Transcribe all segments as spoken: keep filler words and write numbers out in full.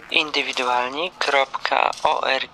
indywidualni kropka org.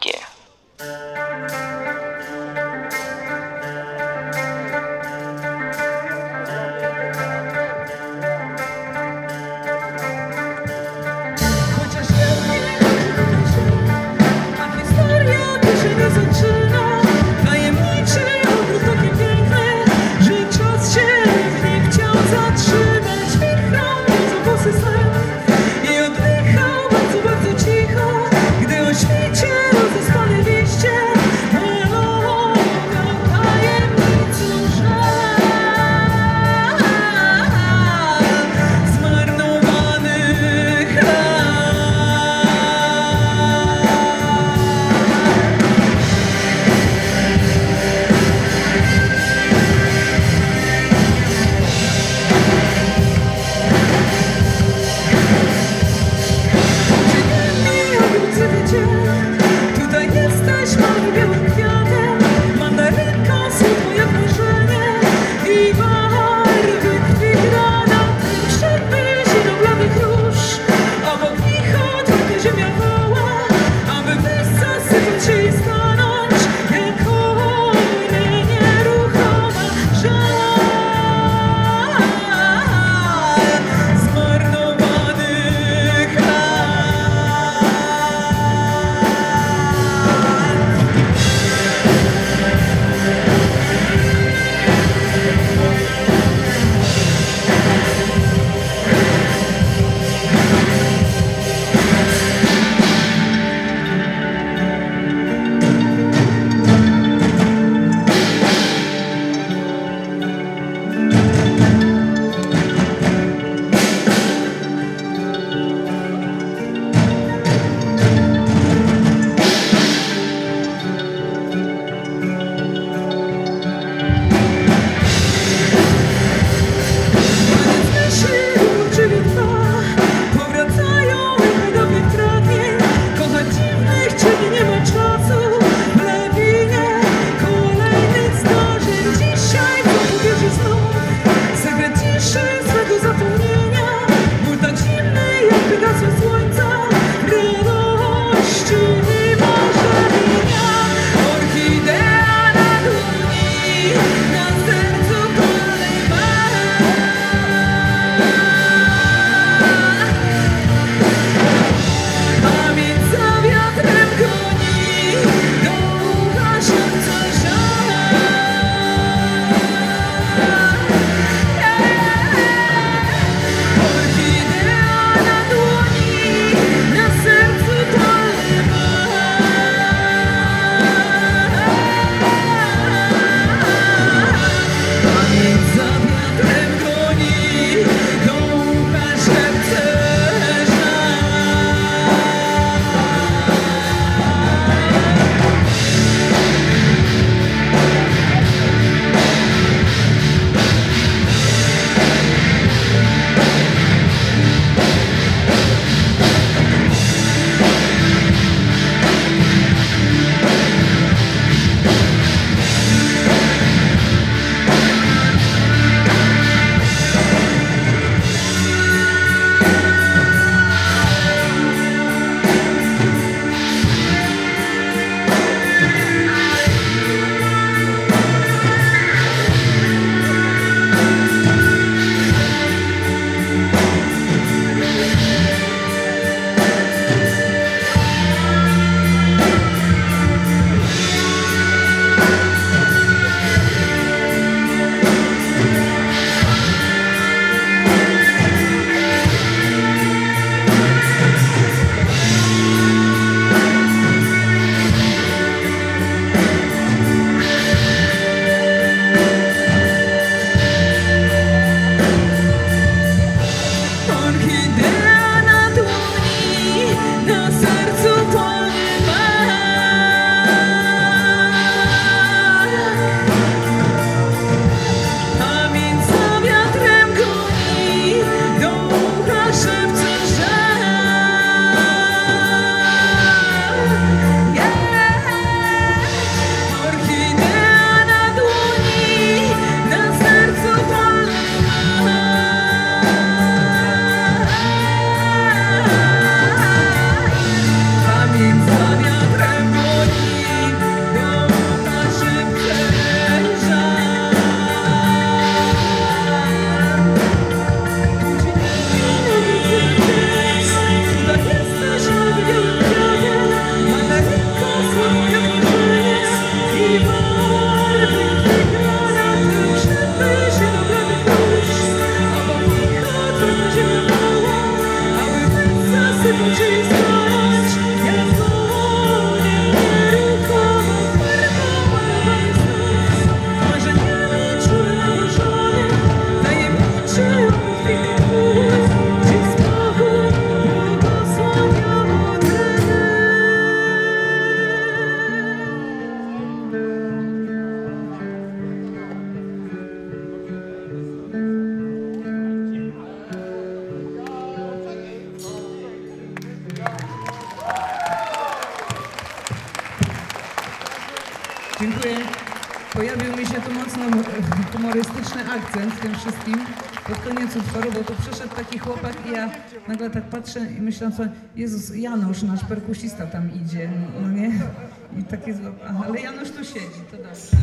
mocno humorystyczny akcent w tym wszystkim pod koniec utworu, bo tu przyszedł taki chłopak i ja nagle tak patrzę i myślę sobie, Jezus, Janusz, nasz perkusista tam idzie, no nie? I takie, aha, ale Janusz tu siedzi, to dobrze.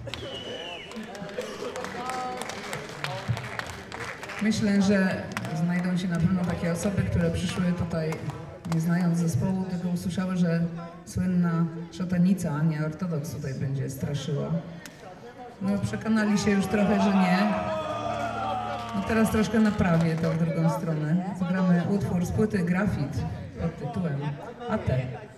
Myślę, że znajdą się na pewno takie osoby, które przyszły tutaj nie znając zespołu, tylko usłyszały, że słynna szatanica Ania Ortodoks tutaj będzie straszyła. No przekonali się już trochę, że nie. No teraz troszkę naprawię to w drugą stronę. Zagramy utwór z płyty Grafit pod tytułem A T.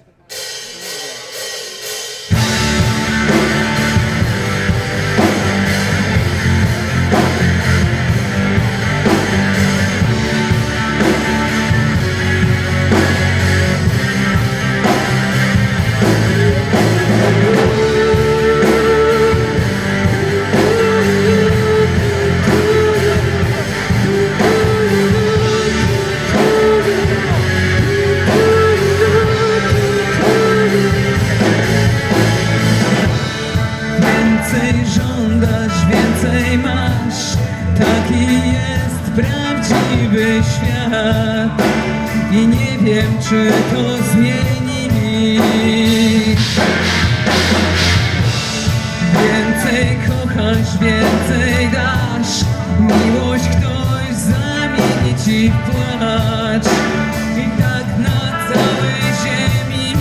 Żądasz, więcej masz. Taki jest prawdziwy świat i nie wiem, czy to zmieni. Więcej kochasz, więcej dasz. Miłość ktoś zamieni ci w płacz i tak na całej ziemi.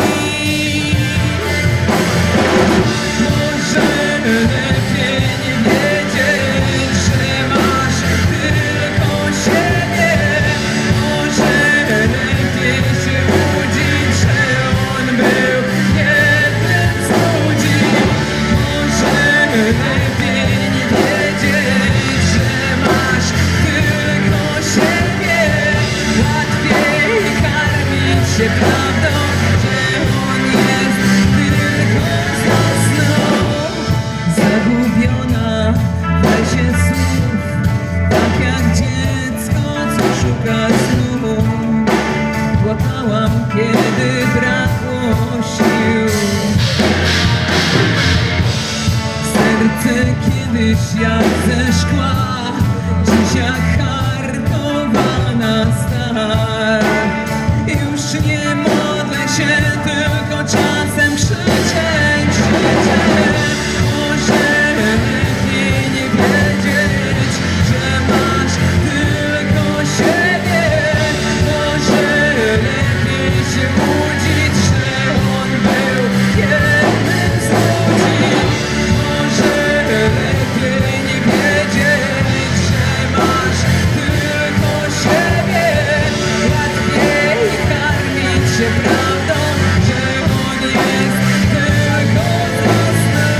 Lepiej nie wiedzieć, że masz tylko siebie. Może lepiej się łudzić, że on był jednym z ludzi. Może lepiej nie wiedzieć, że masz tylko siebie. Łatwiej karmić się prawdą, że on jest tylko zasnął. Zagubiona w lesie słów, tak jak dziecko, co szuka snu. Płakałam, kiedy brakło sił. Serce kiedyś jak ze szkła, dziś jak hartowana stal. Już nie modlę się, tylko czasem krzyczeć życie. Może lepiej nie wiedzieć, że masz tylko siebie. Może lepiej się łudzić, że on był jednym z ludzi. Może lepiej nie wiedzieć, że masz tylko siebie. Łatwiej karmić się prawdą, że on jest tylko zasnął.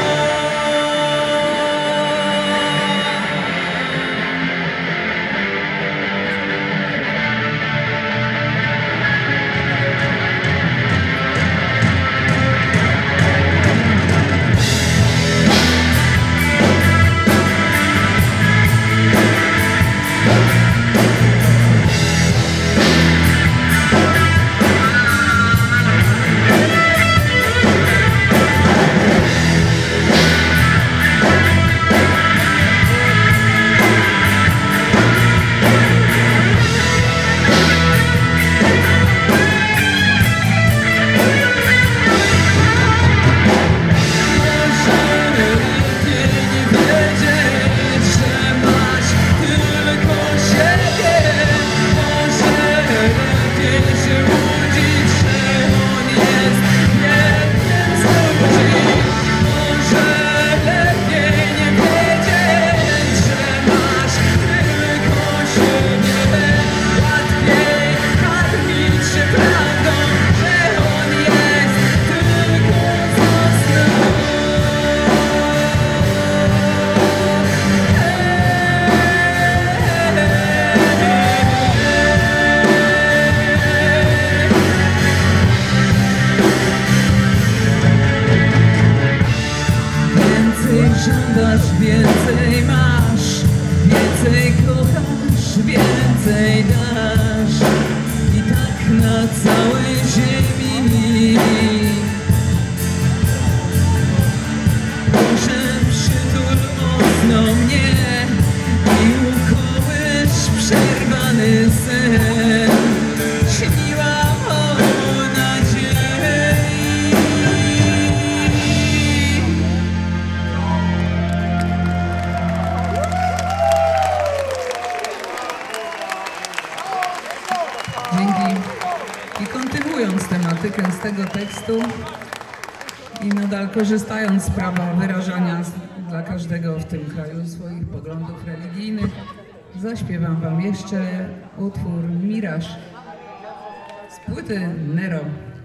Żądasz, więcej masz, więcej kochasz, więcej dasz i tak na całej ziemi. Może przy piękny sen. Śniłam o nadziei. Dzięki. I kontynuując tematykę z tego tekstu i nadal korzystając z prawa wyrażania z- dla każdego w tym kraju swoich poglądów religijnych, zaśpiewam wam jeszcze utwór Miraż z płyty Nero.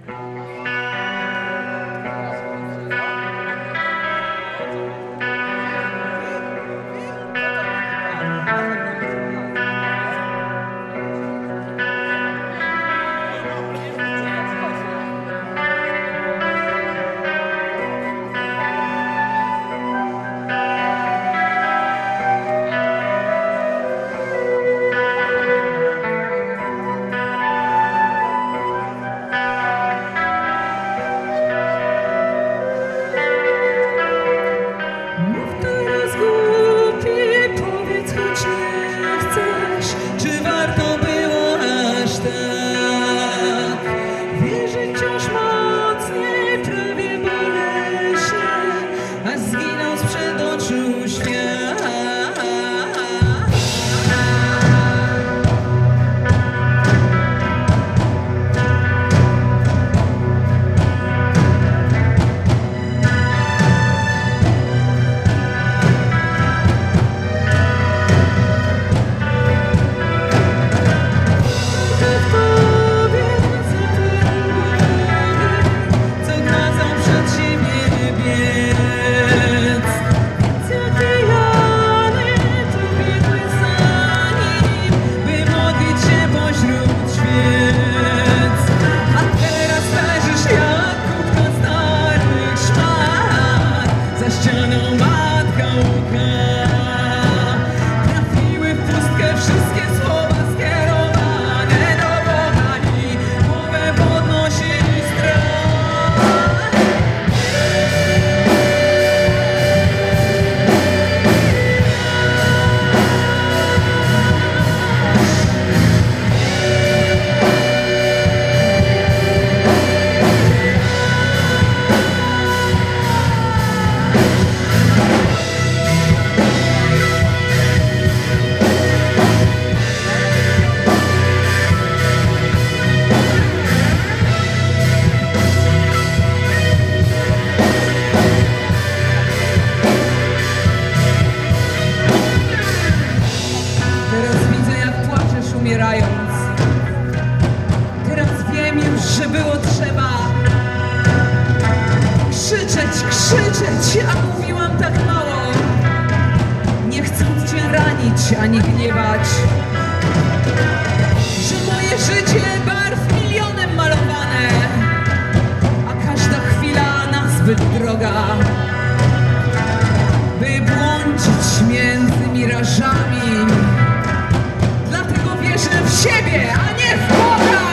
Mów teraz głupie, powiedz choć nie chcesz, czy warto było aż tak wierzyć wciąż mocniej, prawie boleśnie, aż zginął sprzed oczu świat. Co kazał przed siebie biec, więc jakie rany to biegły za nim, by modlić się pośród świec. A teraz leżysz jak kubka starych szmat, za ścianą matka łka. Trafiły w pustkę wszystkie słowa skierowane do Boga i głowę podnosi strach. Teraz widzę, jak płaczesz umierając. Teraz wiem już, że było trzeba krzyczeć, krzyczeć, a mówiłam tak mało, nie chcąc cię ranić ani gniewać, że moje życie barw milionem malowane, a każda chwila nazbyt droga, by błądzić między mirażami. Dlatego wierzę w siebie, a nie w Boga!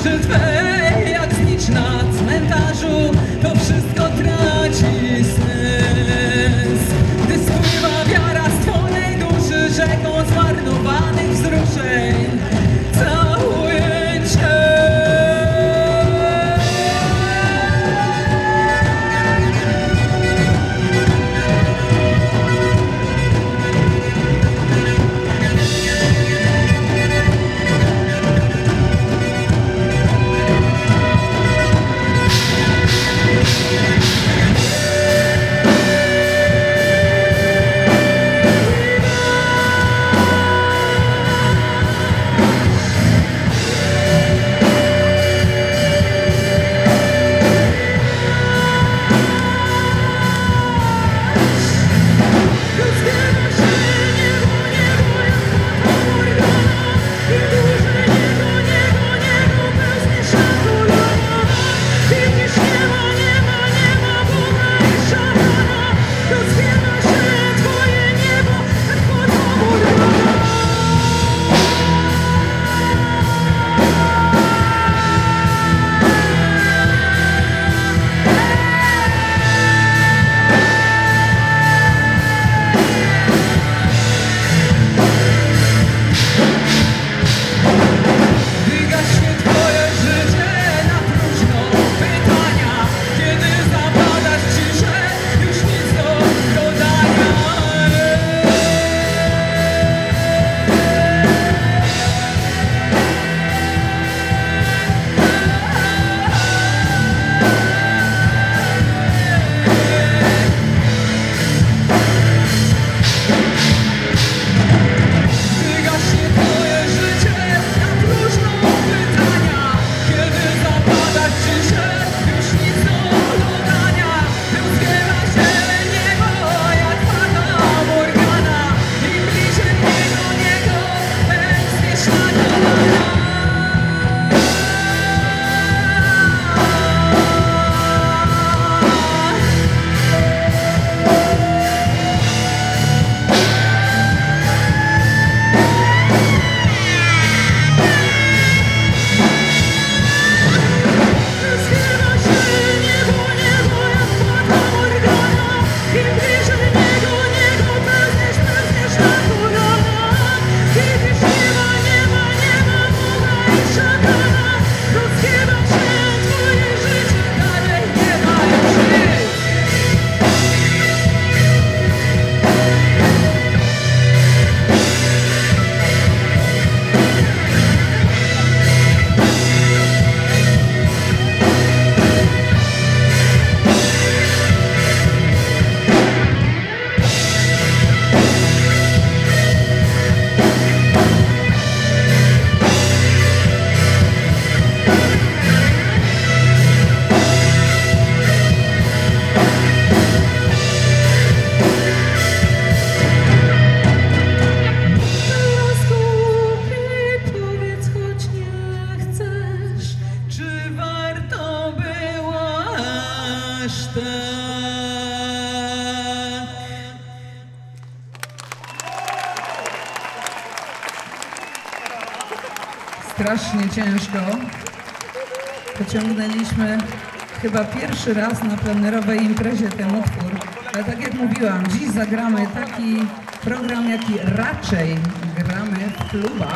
twarzy twej, jak znicz na cmentarzu, to wszystko traci sens. Gdy spływa wiara z twojej duszy rzeką zmarnowanych wzruszeń, całuję cię. Strasznie ciężko. Pociągnęliśmy chyba pierwszy raz na plenerowej imprezie ten utwór. Ale tak jak mówiłam, dziś zagramy taki program, jaki raczej gramy w klubach.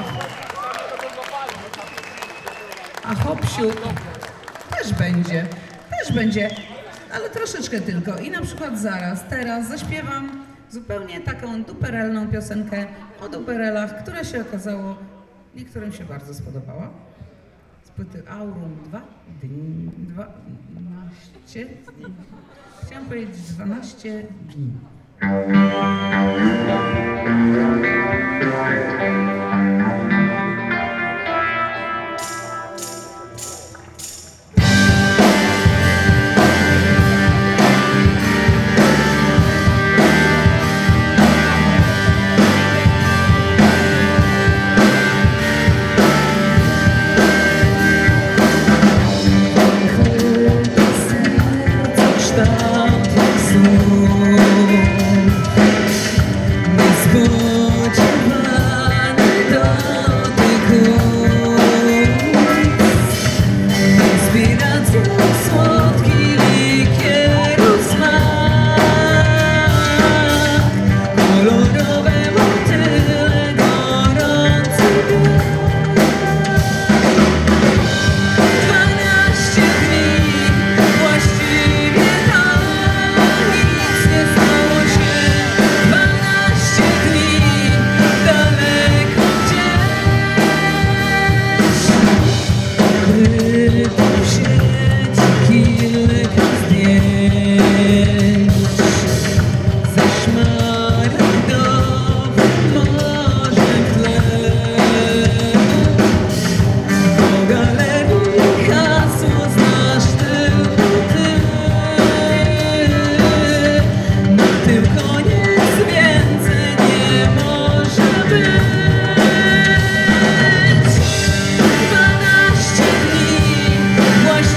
A hop-siup też będzie, też będzie, ale troszeczkę tylko. I na przykład zaraz, teraz zaśpiewam zupełnie taką duperelną piosenkę o duperelach, która się okazało, niektórym się bardzo spodobała. Z płyty Aurum dwa, dwanaście, chciałam powiedzieć dwanaście dni. Niespodziewane tu w sieci kilka zdjęć ze szmaragdowym morzem w tle. Do galerii hasło znasz tylko ty. Na tym koniec więcej nie może być. Dwanaście dni właśnie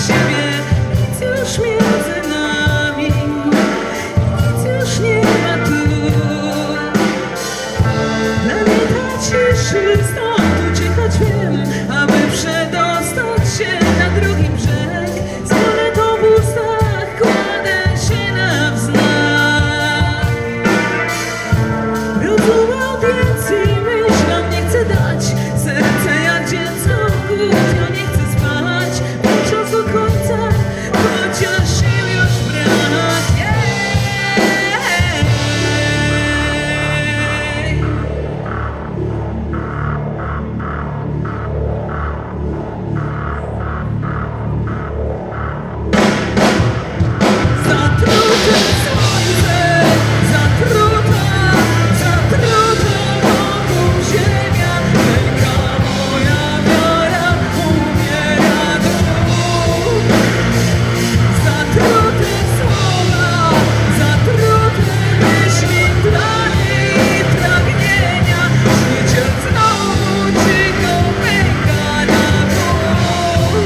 siebie, nic już między nami, nic już nie ma tu. Dla mnie ta ciszy stąd uciekać wiem, aby przedostać się na drugi brzeg. Z monetą w ustach kładę się na wznak. Rozum audiencji myślom nie chcę dać, serce jak dziecko głupio nie chce spać. Włącząc do końca, chociaż sił już brak. Yeah. Zatrute słońce, zatruta, zatruta wokół ziemia. Pęka moja wiara, umiera duch. Zatrute słowa, zatrute myśli, plany i pragnienia. Życie znowu cicho pęka na pół.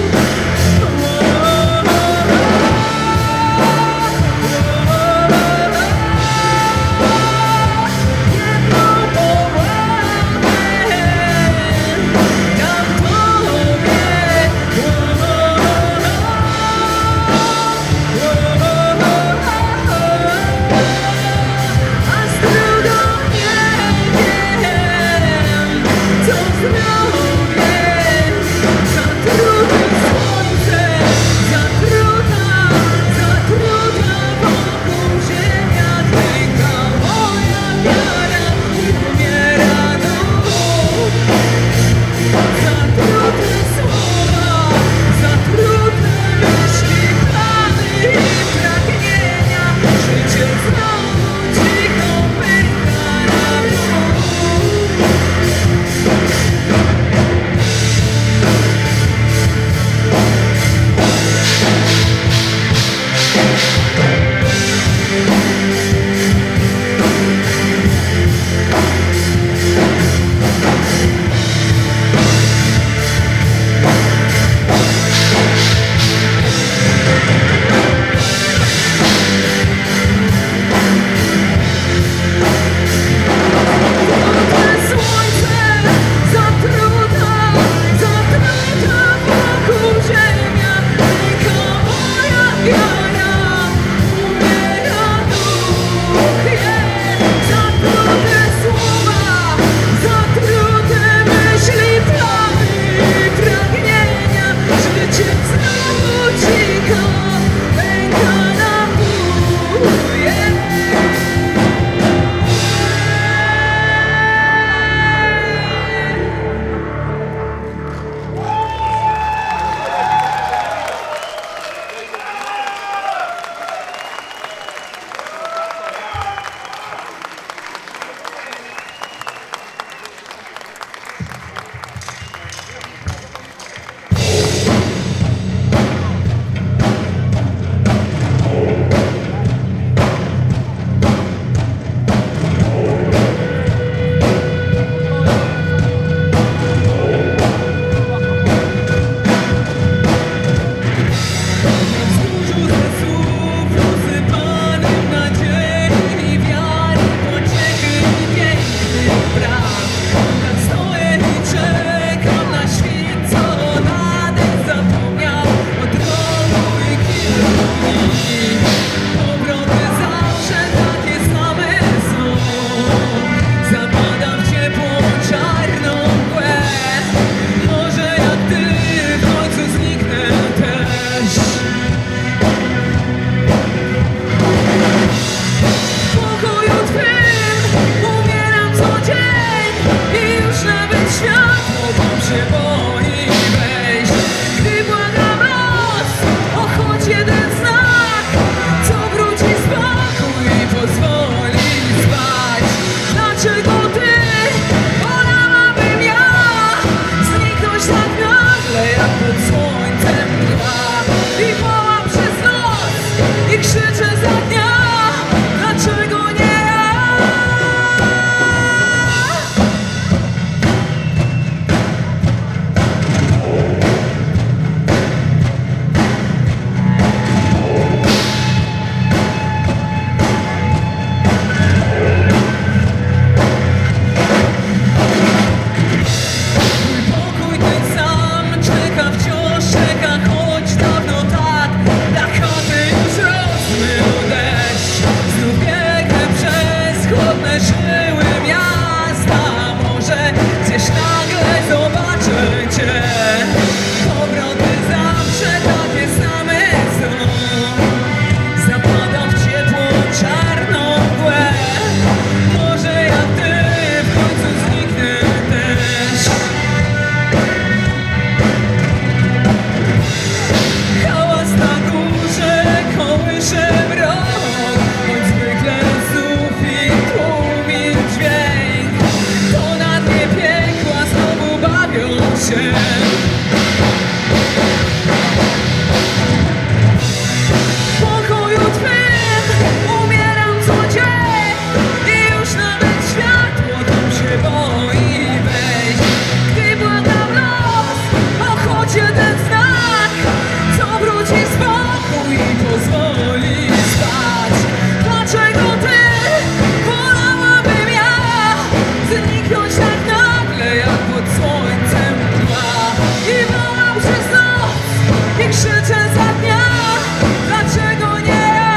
słyszę za dnia, dlaczego nie ja?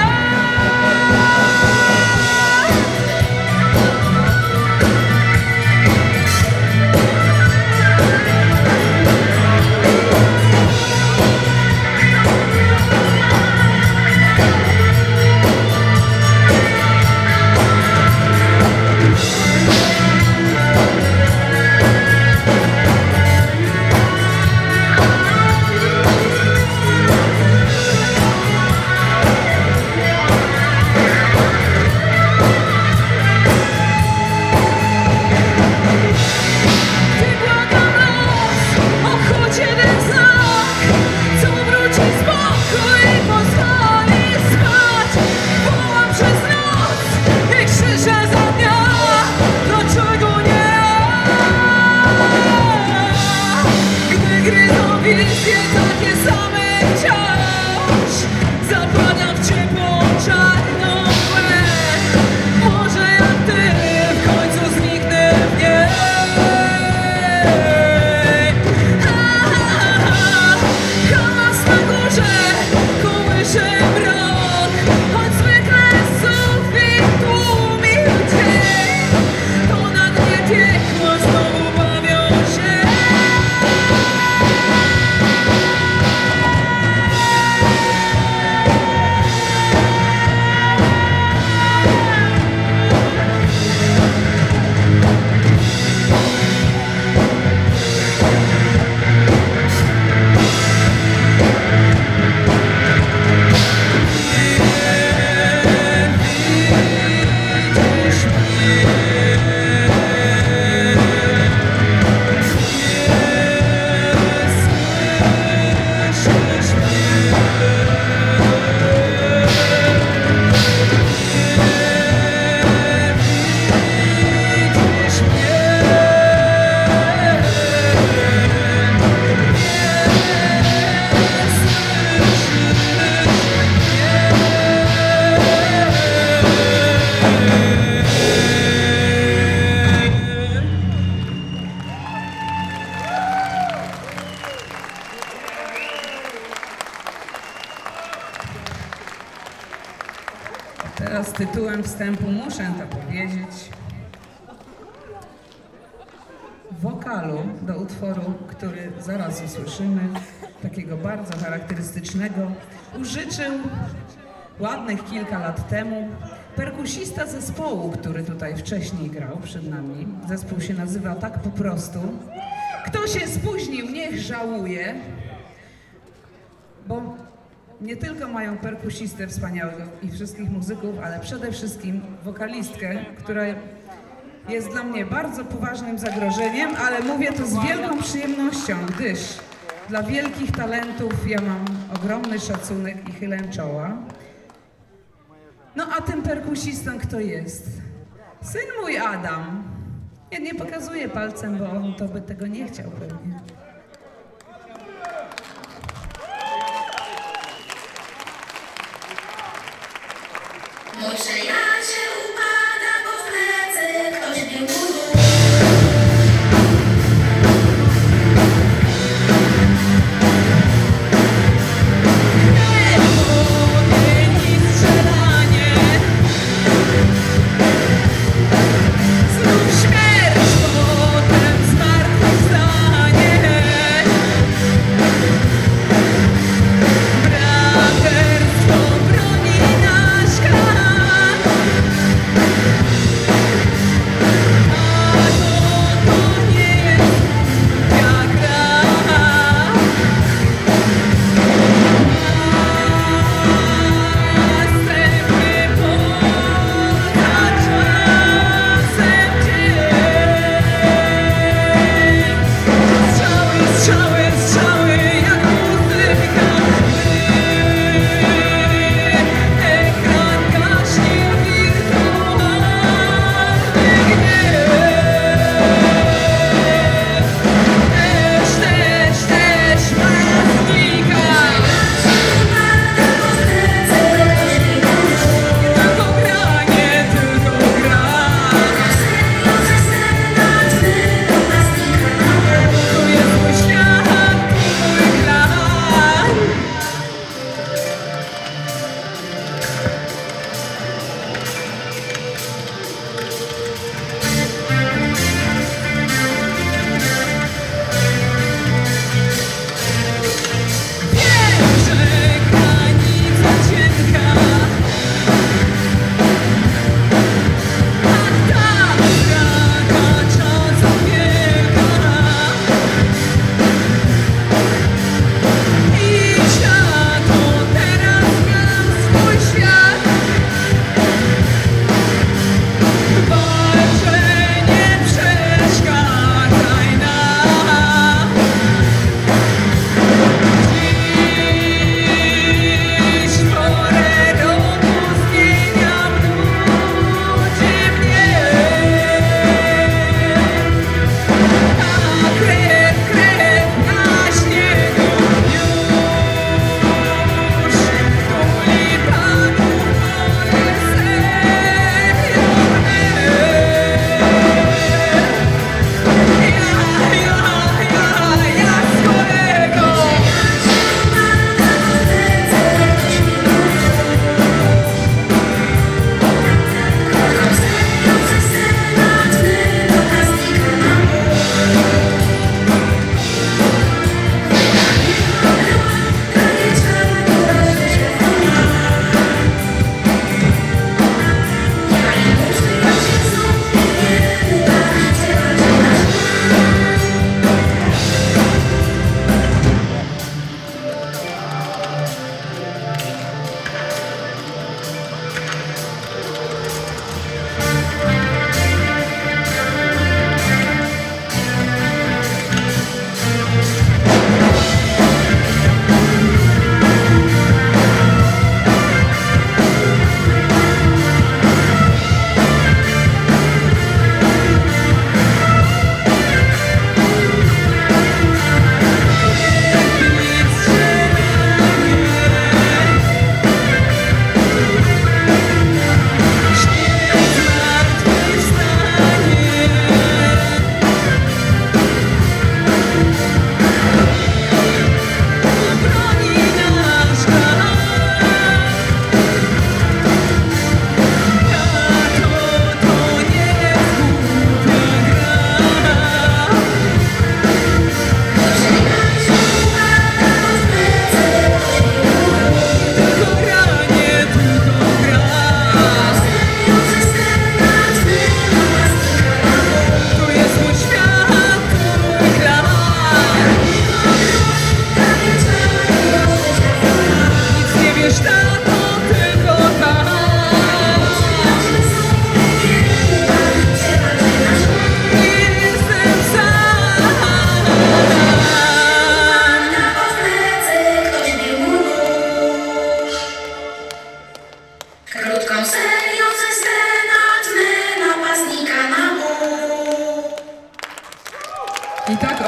Wizje takie same wciąż zapadam w ciepłą, czarną mgłę. Może jak ty w końcu zniknę w niej. Hałas na górze, kołysze mrok, choć zwykle sufit tłumił dzień. Ponad nie piekło znowu bawią się. Teraz tytułem wstępu muszę to powiedzieć. W wokalu do utworu, który zaraz usłyszymy, takiego bardzo charakterystycznego, użyczył ładnych kilka lat temu perkusista zespołu, który tutaj wcześniej grał przed nami. Zespół się nazywa tak po prostu. Kto się spóźnił, niech żałuje, bo nie tylko mają perkusistę wspaniałego i wszystkich muzyków, ale przede wszystkim wokalistkę, która jest dla mnie bardzo poważnym zagrożeniem, ale mówię to z wielką przyjemnością, gdyż dla wielkich talentów ja mam ogromny szacunek i chylę czoła. No a tym perkusistą kto jest? Syn mój Adam. Ja nie pokazuję palcem, bo on to by tego nie chciał pewnie. Mój przyjaciel upada, bo w plecy ktoś mnie buduje. Braterstwo broni nasz kraj.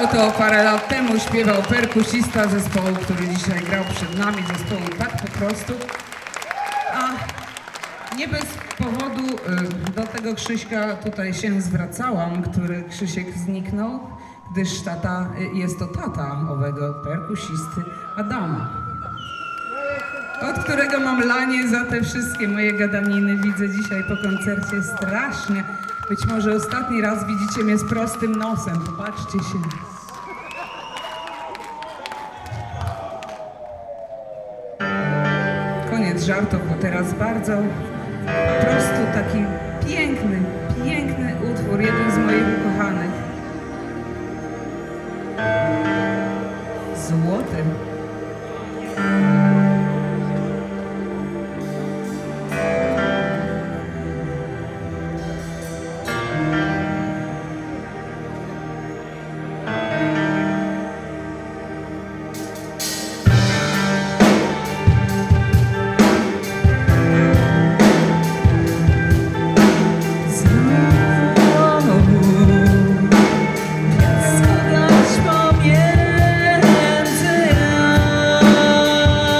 to parę lat temu śpiewał perkusista zespołu, który dzisiaj grał przed nami, zespołu Tak po prostu. A nie bez powodu y, do tego Krzyśka tutaj się zwracałam, który Krzysiek zniknął, gdyż tata, y, jest to tata owego perkusisty Adama, od którego mam lanie za te wszystkie moje gadaniny. Widzę dzisiaj po koncercie strasznie. Być może ostatni raz widzicie mnie z prostym nosem. Popatrzcie się. Koniec żartów, bo teraz bardzo po prostu taki piękny, piękny utwór, jeden z moich ukochanych. Złoty. Składać pomiędzy nas.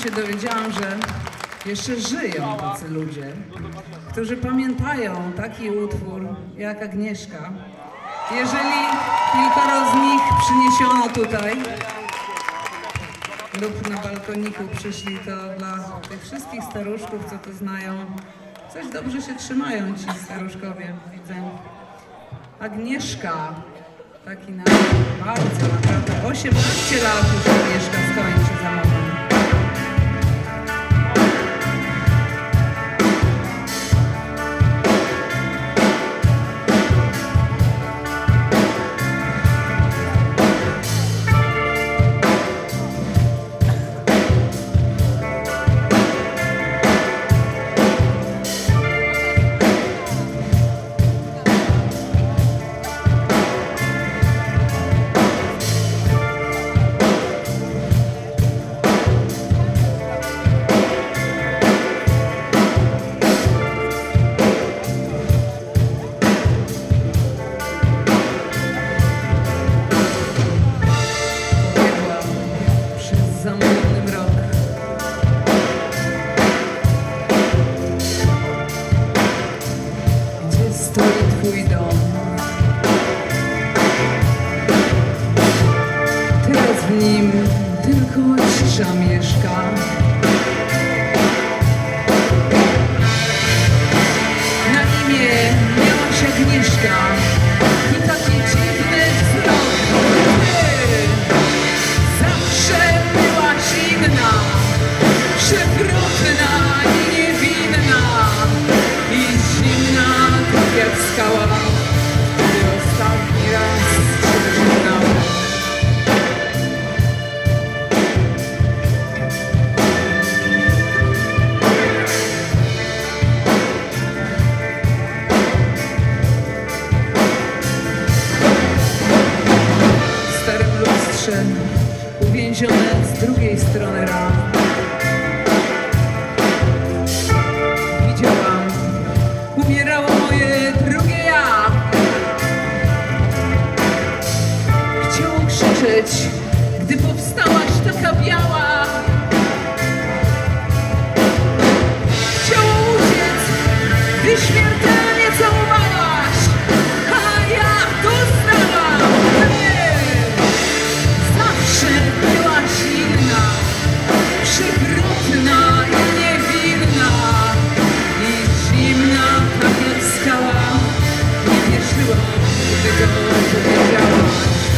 się dowiedziałam, że jeszcze żyją tacy ludzie, którzy pamiętają taki utwór jak Agnieszka. Jeżeli kilkoro z nich przyniesiono tutaj lub na balkoniku przyszli, to dla tych wszystkich staruszków, co to znają, coś dobrze się trzymają ci staruszkowie, widzę. Agnieszka, taki na bardzo naprawdę, osiemnaście lat już Agnieszka skończy za moment. Twój dom. Teraz w nim tylko cisza mieszka. Na imię miałaś Agnieszka i taki dziwny wzrok. Ty zawsze byłaś inna, przewrotna i niewinna i zimna, tak jak skała, gdy ostatni raz cię żegnała. W starym lustrze uwięzione z drugiej strony ram widziałam, umierało moje drugie ja. Chciało krzyczeć, gdy powstałaś taka biała. Chciało uciec, gdy śmiertelnie całowałaś, a ja dostałam. Zawsze byłaś inna, przewrotna i niewinna i zimna, tak jak skała. Nie wierzyłam, gdy to powiedziałaś.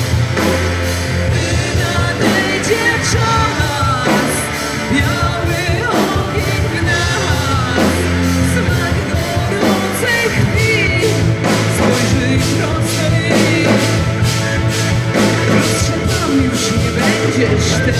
Gdy nadejdzie czas, biały ogień w nas, smak gorącej krwi, spojrzyj prosto i proszę, tam już nie będziesz ty.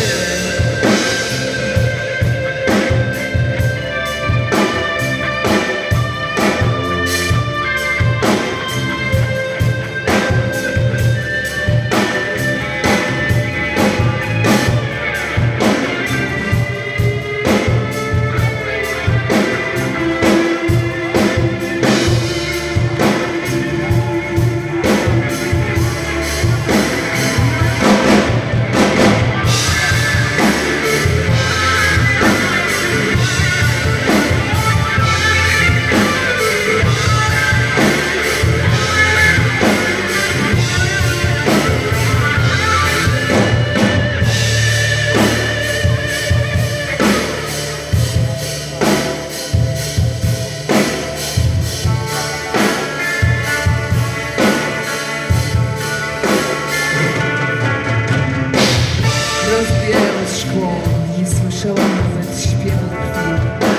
Rozbijając szkło, nie słyszałam nawet śpiewu krwi.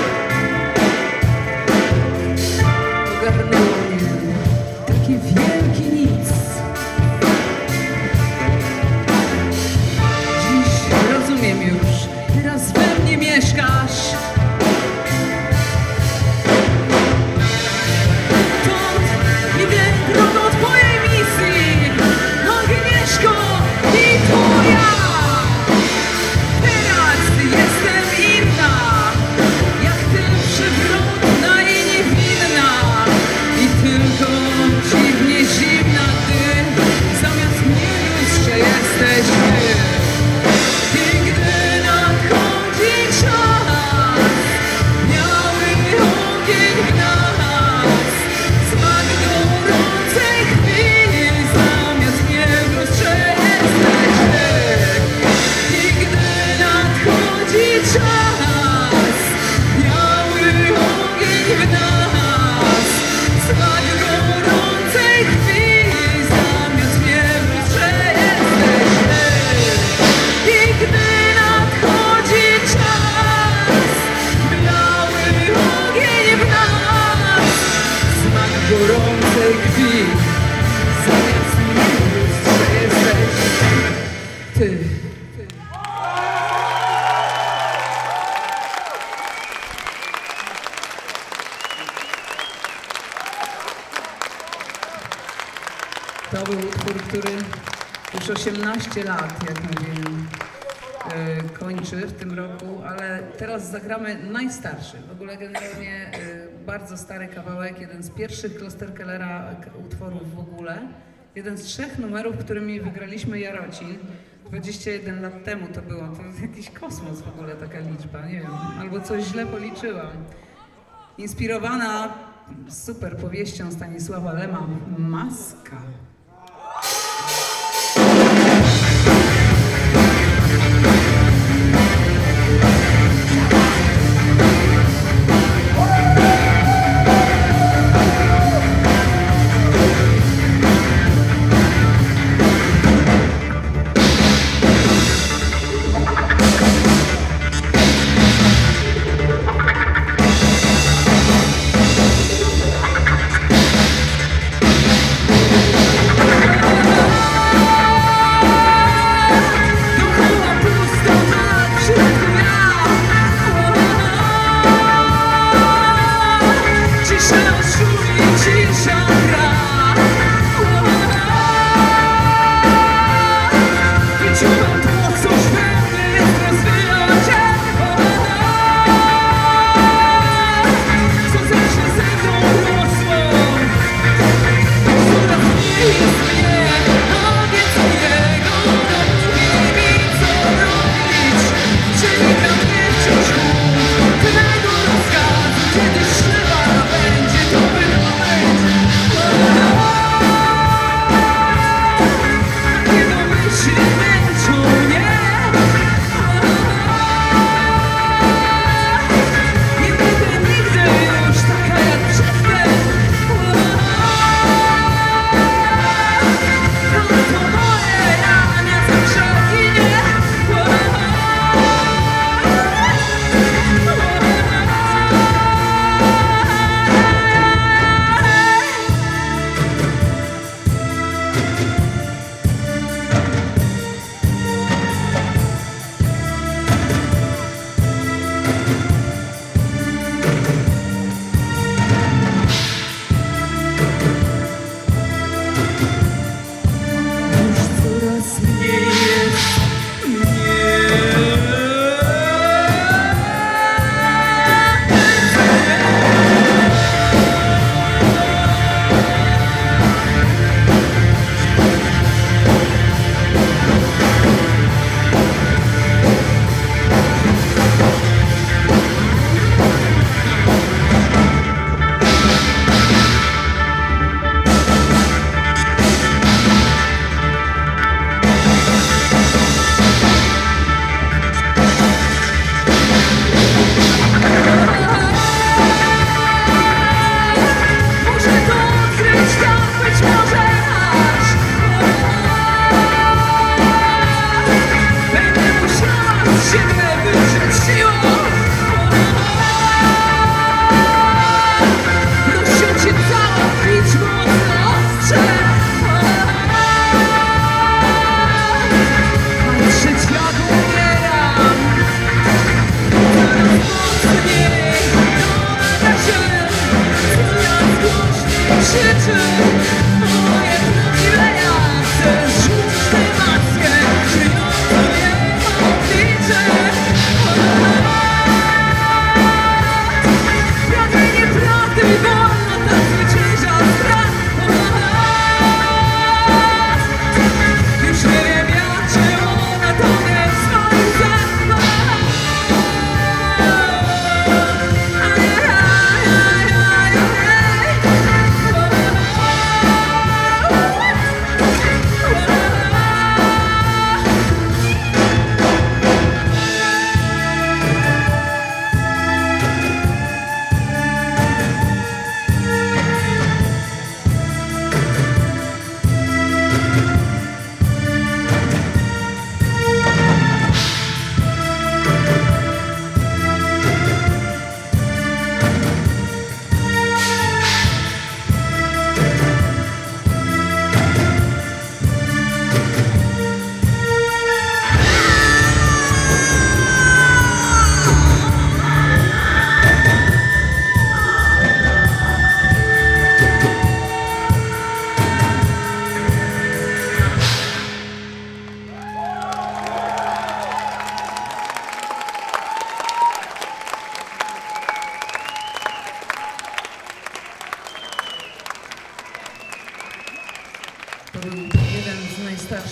Ogarnęło mnie takie wielkie nic. Dziś rozumiem już, teraz we mnie mieszkasz. Stąd idę drogą twojej misji, Agnieszko, i to ja. Teraz jestem inna, To był utwór, który już osiemnaście lat, jak mówiłem, e, kończy w tym roku, ale teraz zagramy najstarszy. W ogóle generalnie e, bardzo stary kawałek, jeden z pierwszych Klosterkellera utworów w ogóle. Jeden z trzech numerów, którymi wygraliśmy Jarocin. dwadzieścia jeden lat temu to było. To jest jakiś kosmos w ogóle, taka liczba, nie wiem. Albo coś źle policzyłam. Inspirowana super powieścią Stanisława Lema, Maska.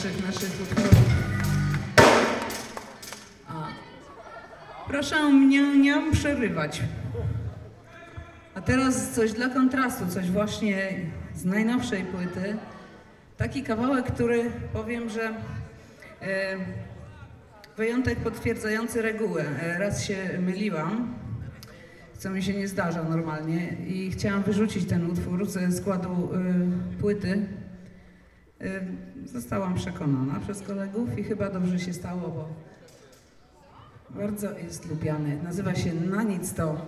dalszych naszych utworów. A, proszę mnie nie przerywać. A teraz coś dla kontrastu, coś właśnie z najnowszej płyty. Taki kawałek, który powiem, że e, wyjątek potwierdzający regułę. E, raz się myliłam, co mi się nie zdarza normalnie i chciałam wyrzucić ten utwór ze składu e, płyty. E, zostałam przekonana przez kolegów i chyba dobrze się stało, bo bardzo jest lubiany. Nazywa się Na nic to.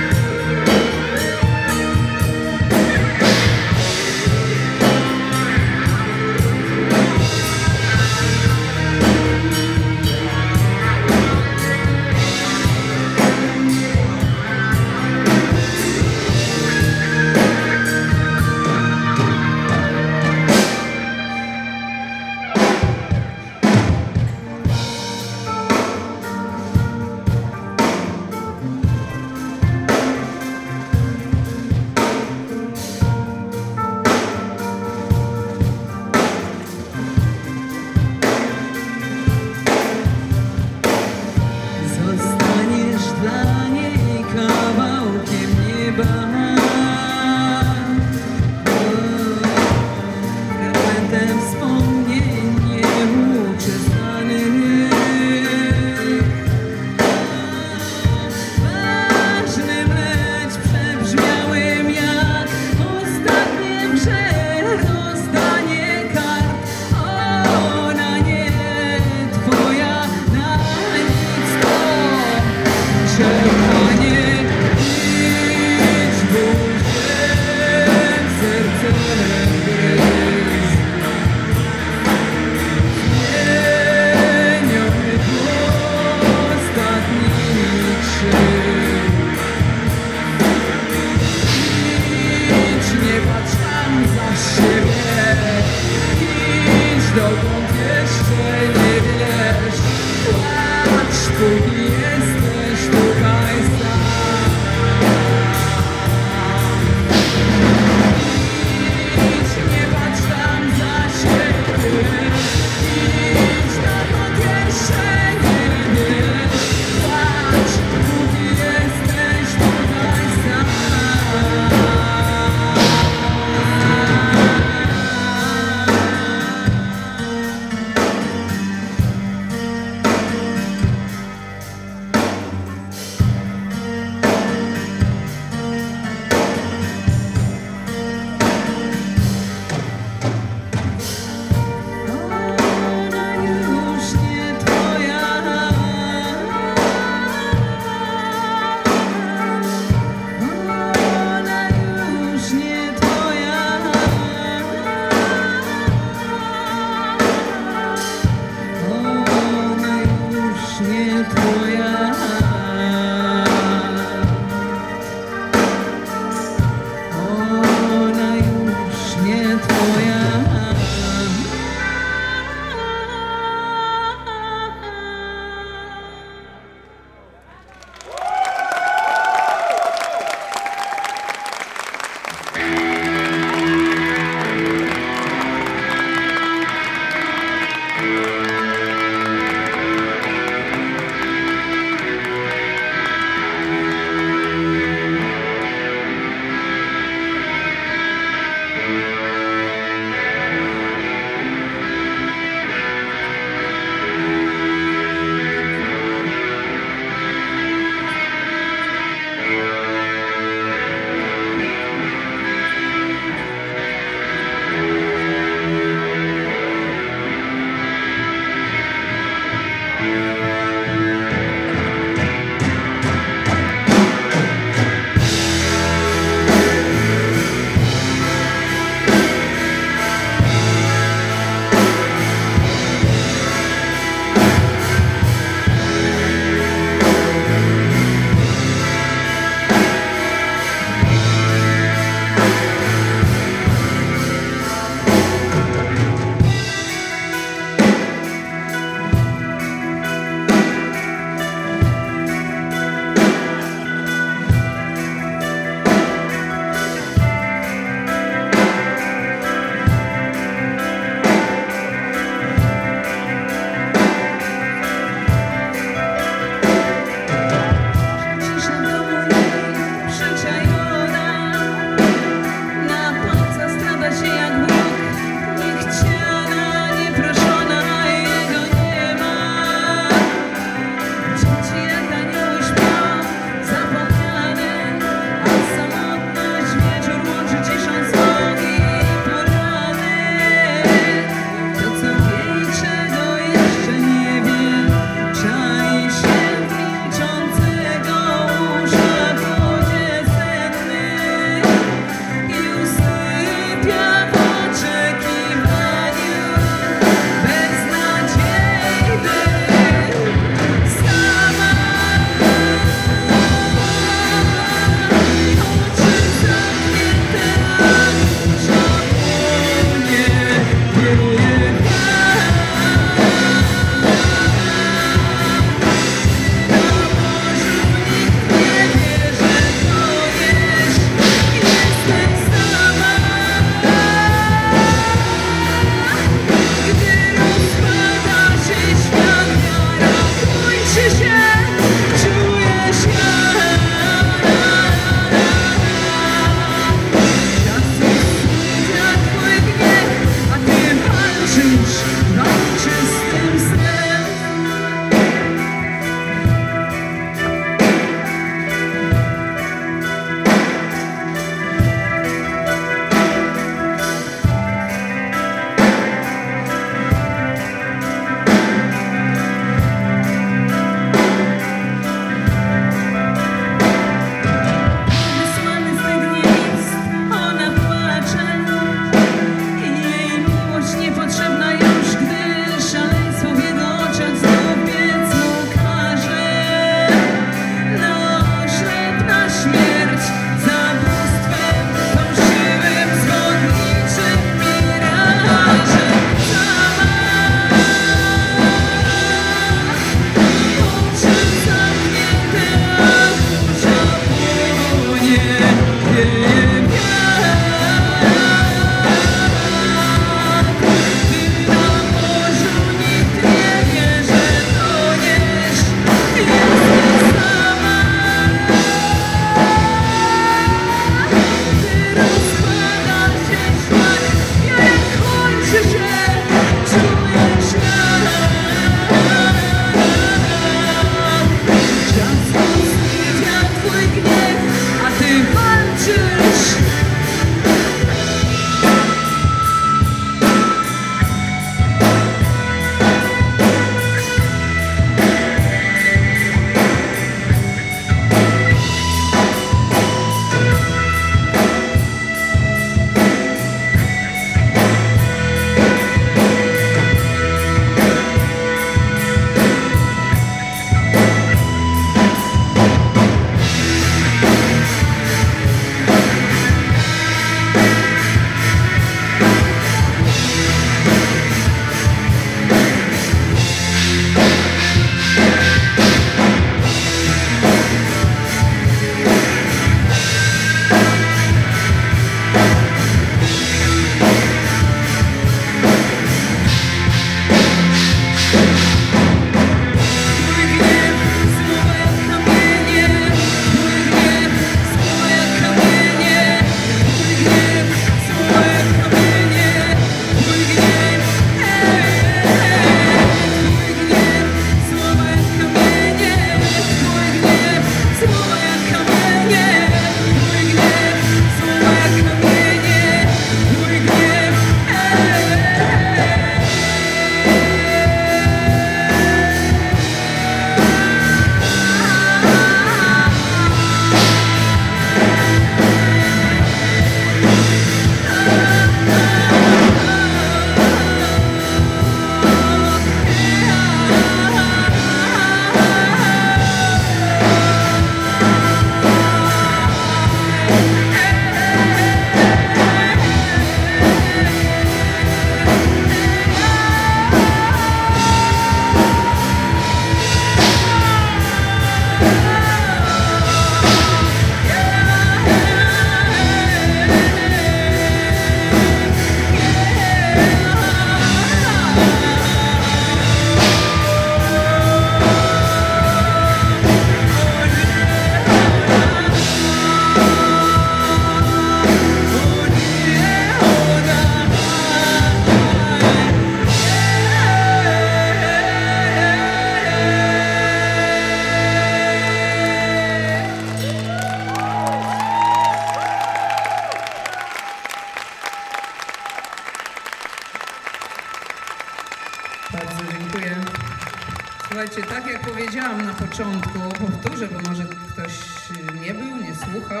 Bardzo dziękuję. Słuchajcie, tak jak powiedziałam na początku, powtórzę, bo może ktoś nie był, nie słuchał.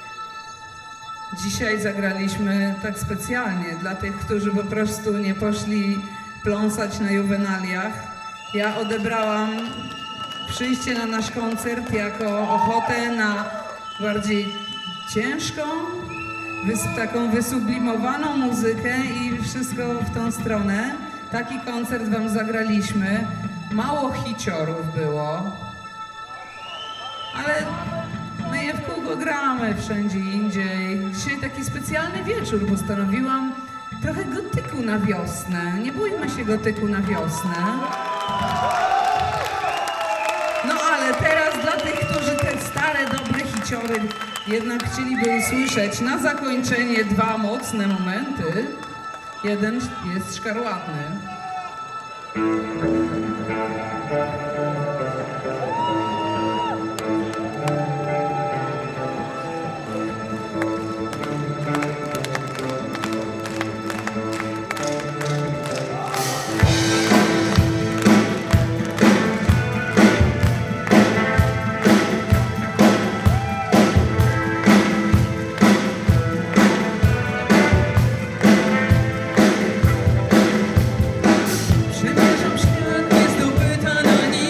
Dzisiaj zagraliśmy tak specjalnie dla tych, którzy po prostu nie poszli pląsać na juwenaliach. Ja odebrałam przyjście na nasz koncert jako ochotę na bardziej ciężką, wys- taką wysublimowaną muzykę i wszystko w tą stronę. Taki koncert wam zagraliśmy. Mało hiciorów było, ale my je w kółko gramy wszędzie indziej. Dzisiaj taki specjalny wieczór, postanowiłam trochę gotyku na wiosnę. Nie bójmy się gotyku na wiosnę. No ale teraz dla tych, którzy te stare, dobre hiciory jednak chcieliby usłyszeć, na zakończenie dwa mocne momenty. Jeden jest szkarłatny. Przemierzam świat, nie zdobyta na nim.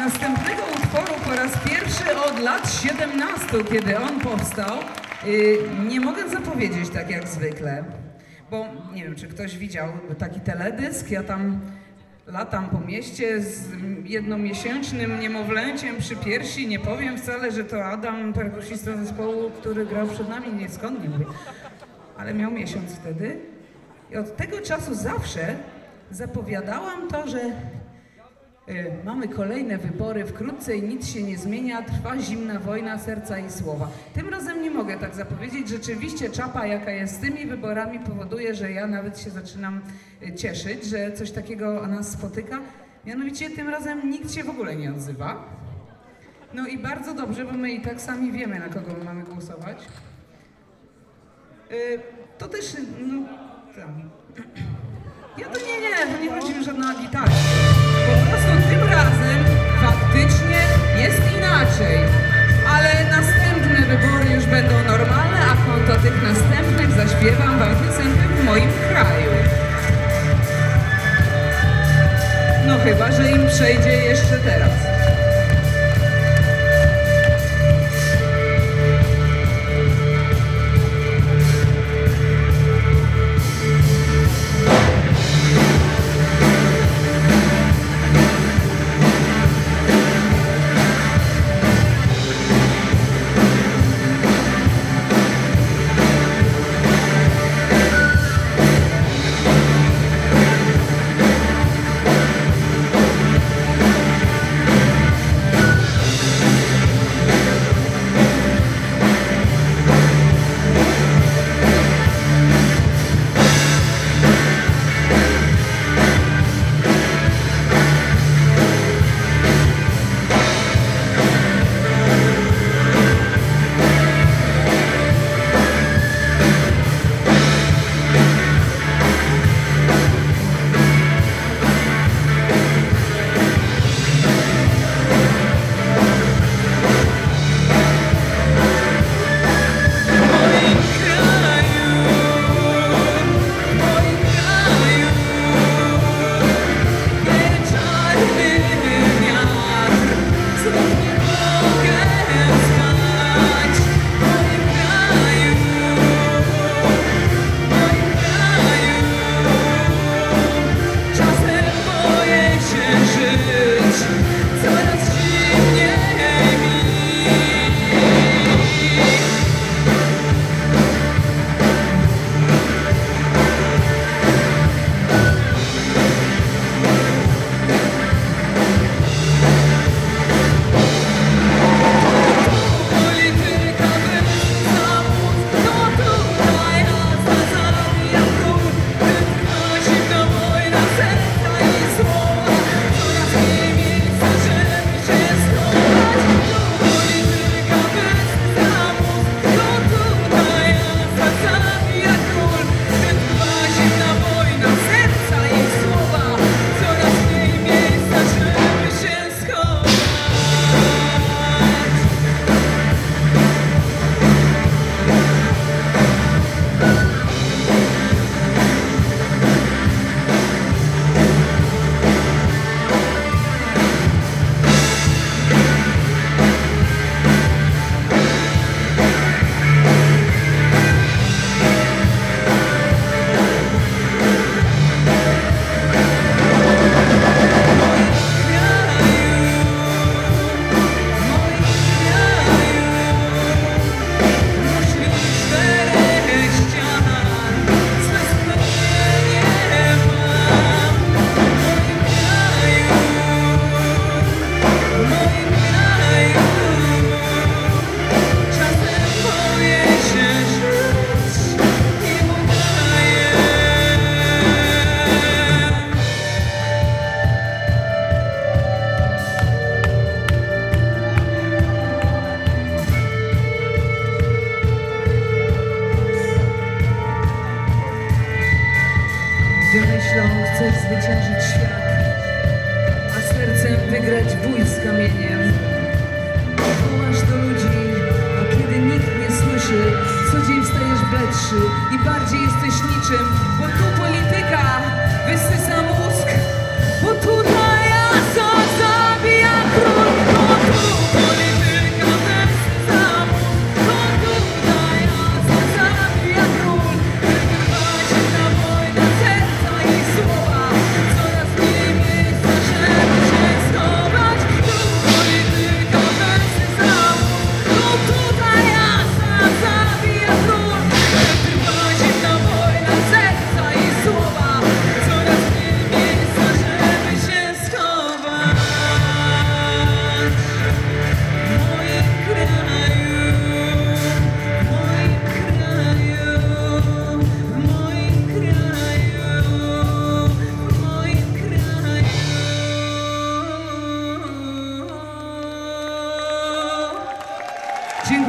Następnego utworu po raz pierwszy od lat siedemnastu, kiedy on powstał, yy, nie mogę zapowiedzieć tak jak zwykle, bo nie wiem, czy ktoś widział taki teledysk, ja tam latam po mieście z jednomiesięcznym niemowlęciem przy piersi, nie powiem wcale, że to Adam, perkusista zespołu, który grał przed nami, nie skąd nie mówię, ale miał miesiąc wtedy i od tego czasu zawsze zapowiadałam to, że y, mamy kolejne wybory, wkrótce i nic się nie zmienia, trwa zimna wojna serca i słowa. Tym razem nie mogę tak zapowiedzieć, rzeczywiście czapa jaka jest z tymi wyborami powoduje, że ja nawet się zaczynam y, cieszyć, że coś takiego nas spotyka. Mianowicie tym razem nikt się w ogóle nie odzywa. No i bardzo dobrze, bo my i tak sami wiemy, na kogo my mamy głosować. Y, to też, no, tam. Ja to nie, nie, to nie chodzi o żadną agitację. Po prostu tym razem faktycznie jest inaczej. Ale następne wybory już będą normalne, a konto tych następnych zaśpiewam wam piosenkę w moim kraju. No chyba, że im przejdzie jeszcze teraz.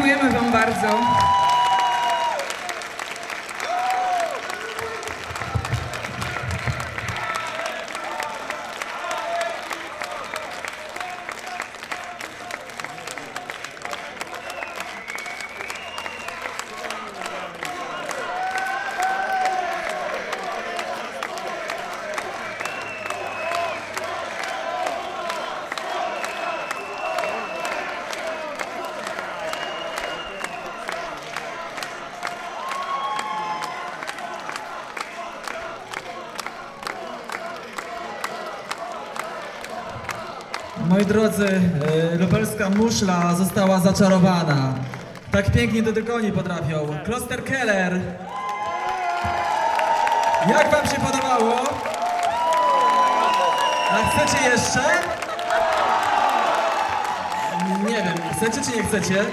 Dziękujemy Wam bardzo. Moi drodzy, e, lubelska muszla została zaczarowana. Tak pięknie do dygoni potrafią. Kloster Keller. Jak wam się podobało? A chcecie jeszcze? Nie wiem, chcecie czy nie chcecie?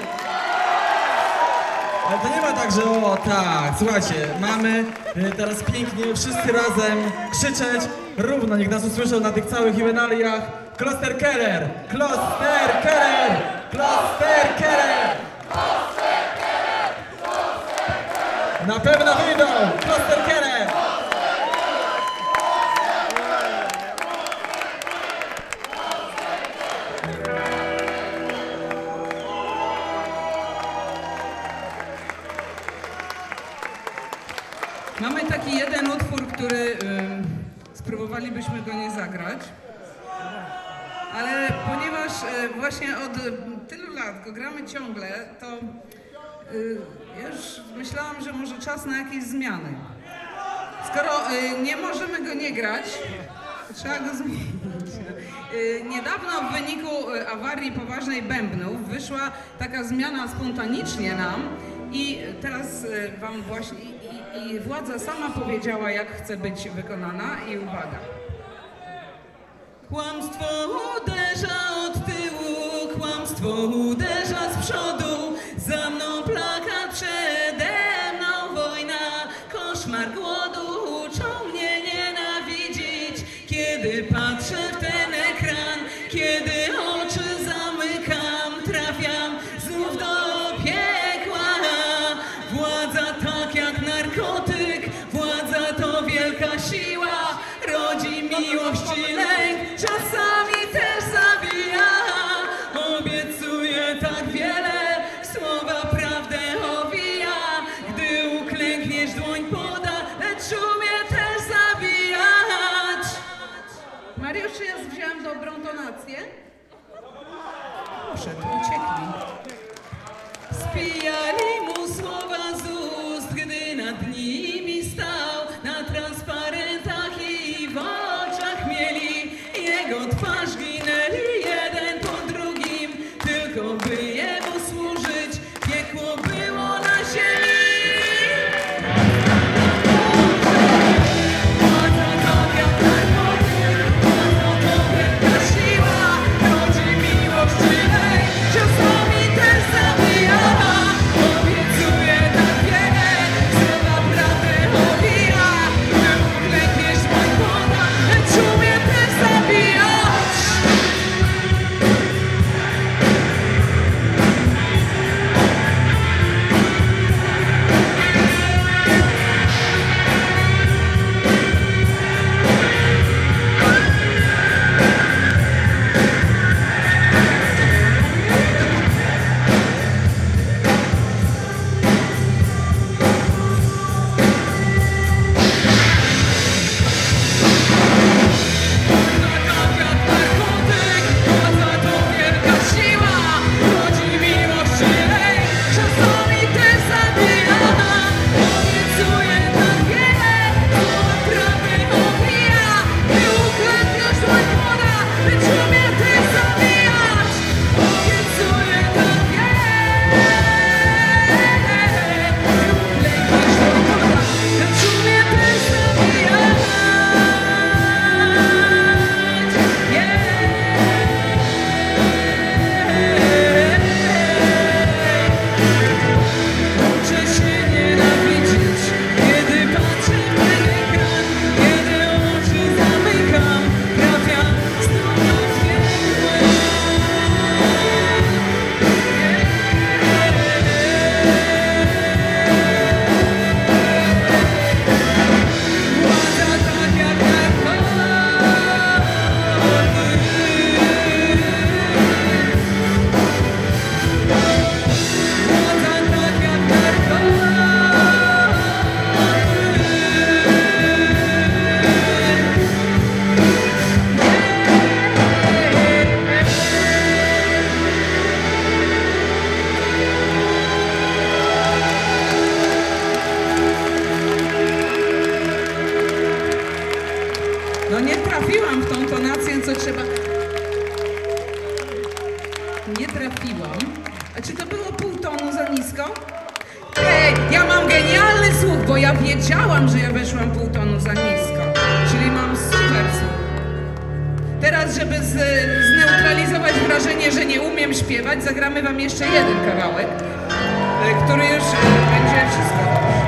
Ale to nie ma tak, że o tak, słuchajcie, mamy e, teraz pięknie wszyscy razem krzyczeć równo, niech nas usłyszą na tych całych juwenaliach. Kloster Keller! Kloster Keller! Kloster Keller! Na pewno wyjdą! Kloster Keller! Mamy taki jeden utwór, który y, spróbowalibyśmy go nie zagrać. Ale ponieważ e, właśnie od e, tylu lat go gramy ciągle, to e, ja już myślałam, że może czas na jakieś zmiany. Skoro e, nie możemy go nie grać, to trzeba go zmienić. E, niedawno w wyniku e, awarii poważnej bębnów wyszła taka zmiana spontanicznie nam i teraz e, wam właśnie i, i, i władza sama powiedziała, jak chce być wykonana i uwaga. Kłamstwo uderza od tyłu, kłamstwo uderza z przodu. Za mną plakat, przede mną wojna. Koszmar głodu uczą mnie nienawidzić. Kiedy patrzę w ten ekran, kiedy oczy zamykam, trafiam znów do piekła. Władza tak jak narkotyk, władza to wielka siła. Rodzi miłość i lęk, czasami też zabija. Obiecuje tak wiele, słowa prawdę owija. Gdy uklękniesz, dłoń poda, lecz umie też zabijać. Mariusz, czy ja wziąłem dobrą tonację? Przed uciekli. Spijali mu słowa z ust, gdy nad nimi stał. Na transparentach i w oczach mieli jego twarz, ginęli jeden po drugim, tylko by jemu służyć. Piekło było na ziemi. Władza tak jak narkotyk, władza to wielka siła. Rodzi miłość i lęk, czasami też zabija. bo ja wiedziałam, że ja weszłam pół tonu za nisko, czyli mam super słuch. Teraz, żeby z, zneutralizować wrażenie, że nie umiem śpiewać, zagramy wam jeszcze jeden kawałek, y, który już y, będzie wszystko dobrze.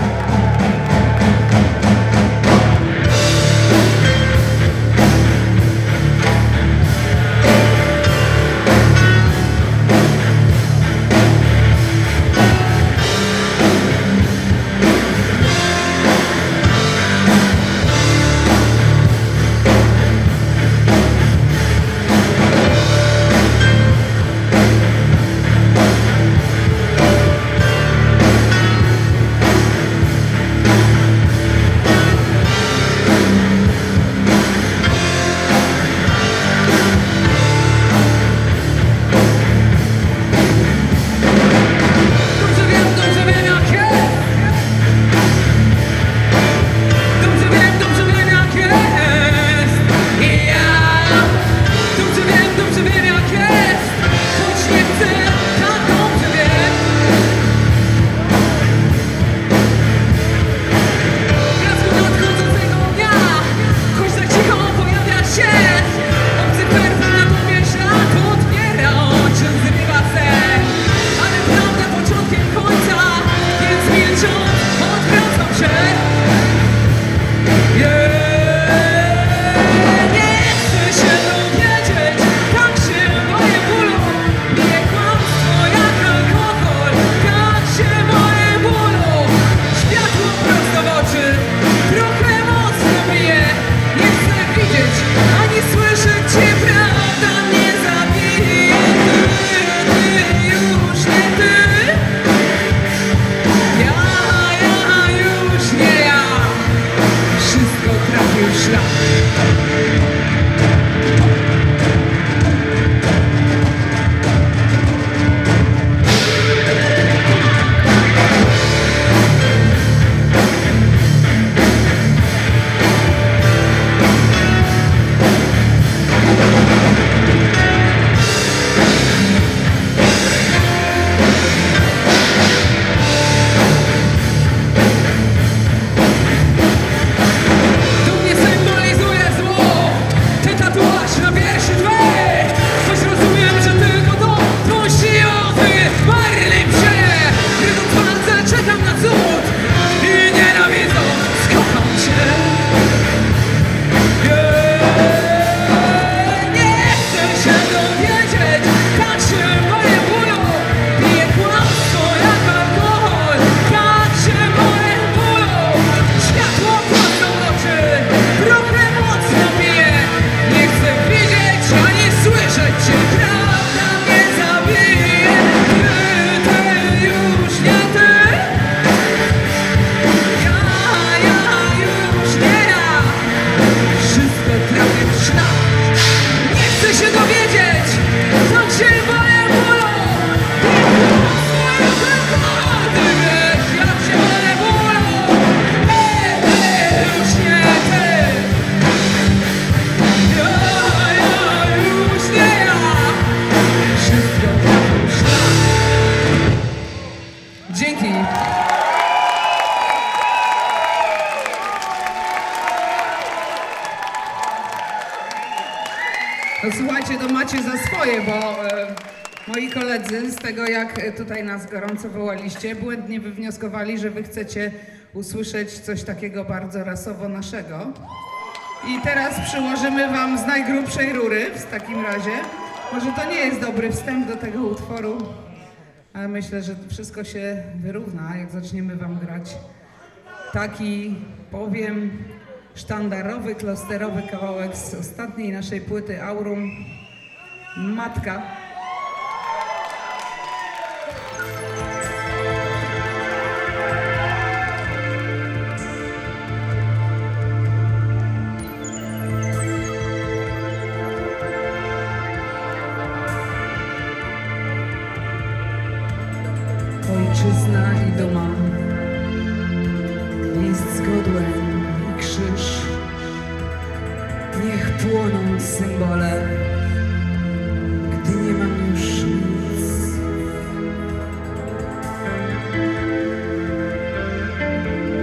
No słuchajcie, to macie za swoje, bo e, moi koledzy z tego, jak tutaj nas gorąco wołaliście, błędnie wywnioskowali, że wy chcecie usłyszeć coś takiego bardzo rasowo naszego. I teraz przyłożymy wam z najgrubszej rury w takim razie. Może to nie jest dobry wstęp do tego utworu, ale myślę, że wszystko się wyrówna, jak zaczniemy wam grać taki, powiem, sztandarowy, klosterowy kawałek z ostatniej naszej płyty Aurum, Matka. Ojczyzna i duma, list z godłem i krzyż, niech płoną symbole, gdy nie mam już nic.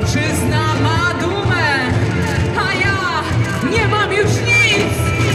ojczyzna ma dumę, a ja nie mam już nic.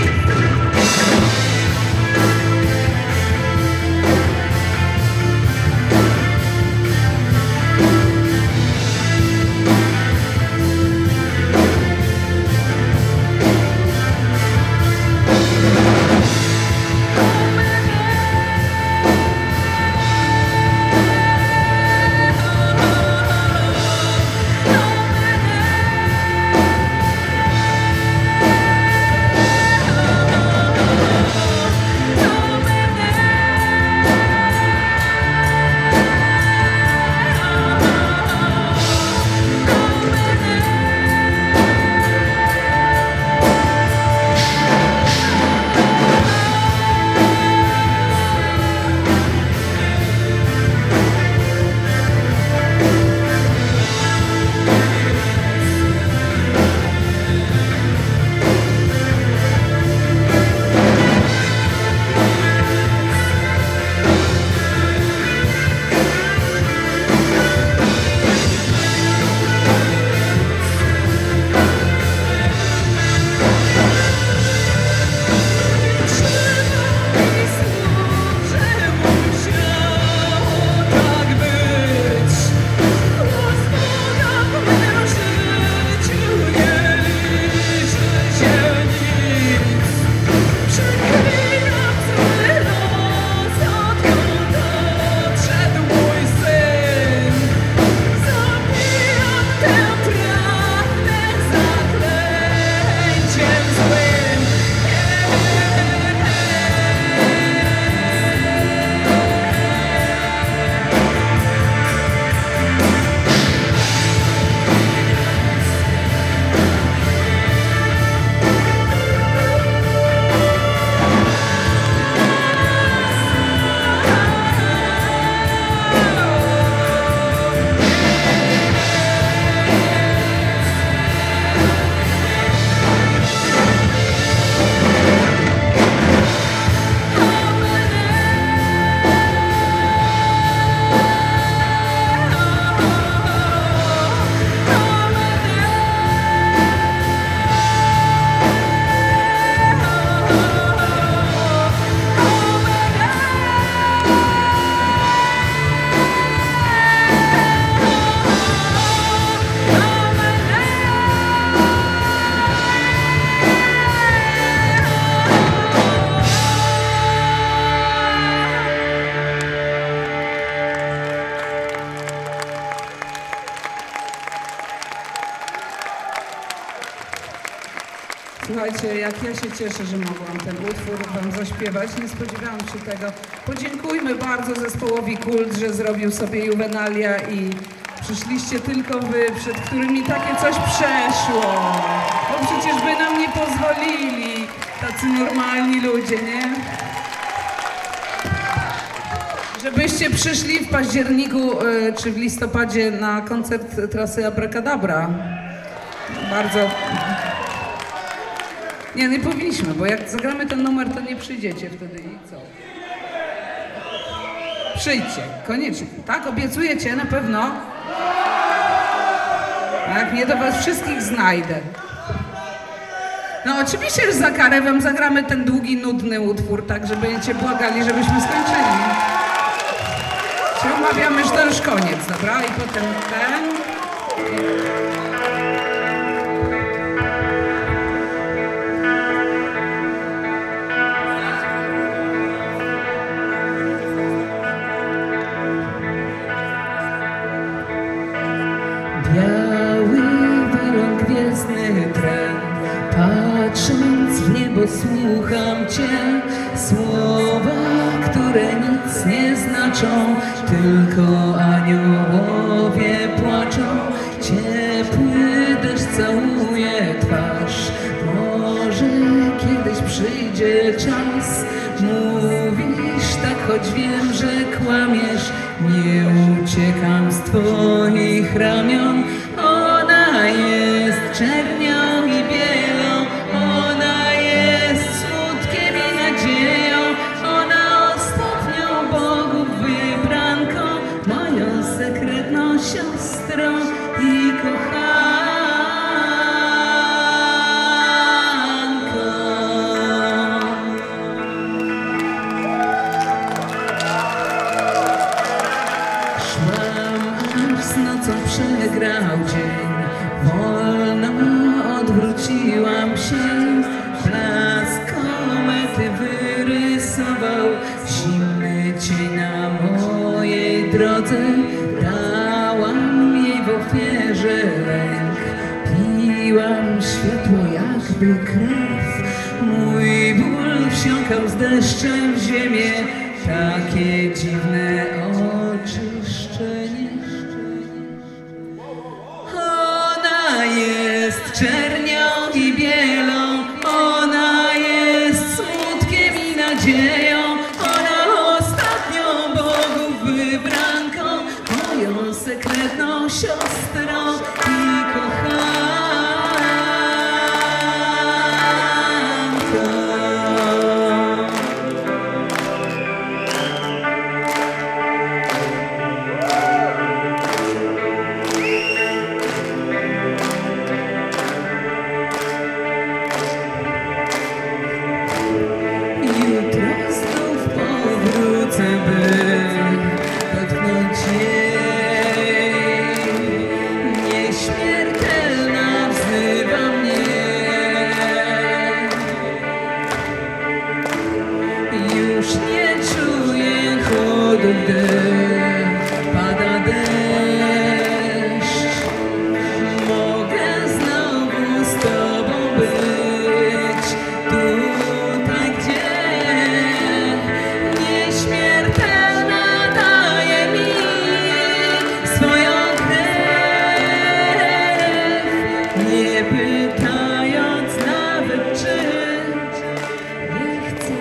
Słuchajcie, jak ja się cieszę, że mogłam ten utwór wam zaśpiewać. Nie spodziewałam się tego. Podziękujmy bardzo zespołowi Kult, że zrobił sobie Juvenalia i przyszliście tylko wy, przed którymi takie coś przeszło. Bo przecież by nam nie pozwolili, tacy normalni ludzie, nie? Żebyście przyszli w październiku y, czy w listopadzie na koncert trasy Abracadabra. Bardzo... Nie, nie powinniśmy, bo jak zagramy ten numer, to nie przyjdziecie wtedy i co? Przyjdźcie, koniecznie. Tak? Obiecujecie? Na pewno? A jak nie, to was wszystkich znajdę. No oczywiście, że za karę wam zagramy ten długi, nudny utwór, tak, że będziecie błagali, żebyśmy skończyli. Się umawiamy, że to już koniec, dobra? I potem ten... Biały balon gwiezdny tren, patrząc w niebo słucham Cię. Słowa, które nic nie znaczą, tylko aniołowie płaczą. Ciepły deszcz całuje twarz, może kiedyś przyjdzie czas. Mówisz tak, choć wiem, że kłamiesz. Nie uciekam z Twoich ramion. Ona jest czernią i bielą, ona jest smutkiem i nadzieją. Ona ostatnią Bogów wybranką, moją sekretną siostrą i kochanką. Szłam, aż z nocą przegrał dzień, wolno odwróciłam się, blask komety wyrysował zimny cień na mojej drodze, dałam jej w ofierze lęk, piłam światło jakby krew, mój ból wsiąkał z deszczem w ziemię, takie dziwne oczyszczenie. Ona jest czernią i bielą, ona jest smutkiem i nadzieją, ona ostatnią bogów wybranką, moją sekretną siostrą i kochanką. Jutro znów powrócę, by dotknąć jej. Nieśmiertelna wzywa mnie. Już nie czuję chłodu, gdy pada deszcz. Mogę znowu z tobą być, tutaj gdzie nieśmiertelna daje mi swoją krew, nie pytając nawet czy nie chcę.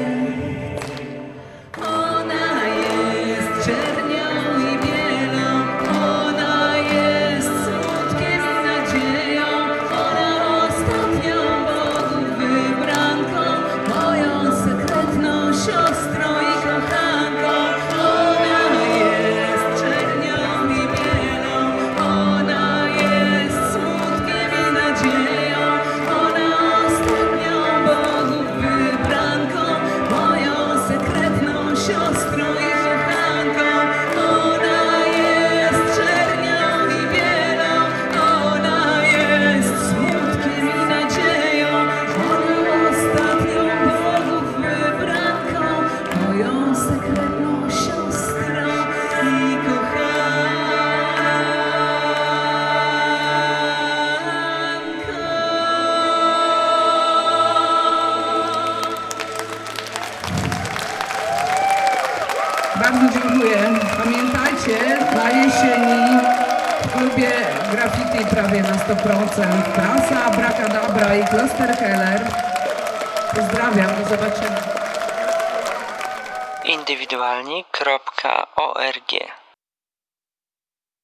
Ona jest czernią i bielą, ona jest smutkiem i nadzieją, ona ostatnią bogów wybranką, moją sekretną siostrą i kochanką. Ona jest czernią i bielą, ona jest smutkiem i nadzieją, ona ostatnią bogów wybranką, moją sekretną siostrą i kochanką. Ona jest czernią i bielą, ona jest smutkiem i nadzieją, ona ostatnią bogów wybranką, moją sekretną siostrą i kochanką. Bardzo dziękuję. Pamiętajcie, na jesieni w klubie graffiti prawie na sto procent. Trasa Abracadabra i Kloster Keller. Pozdrawiam, do zobaczenia. Indywidualni kropka org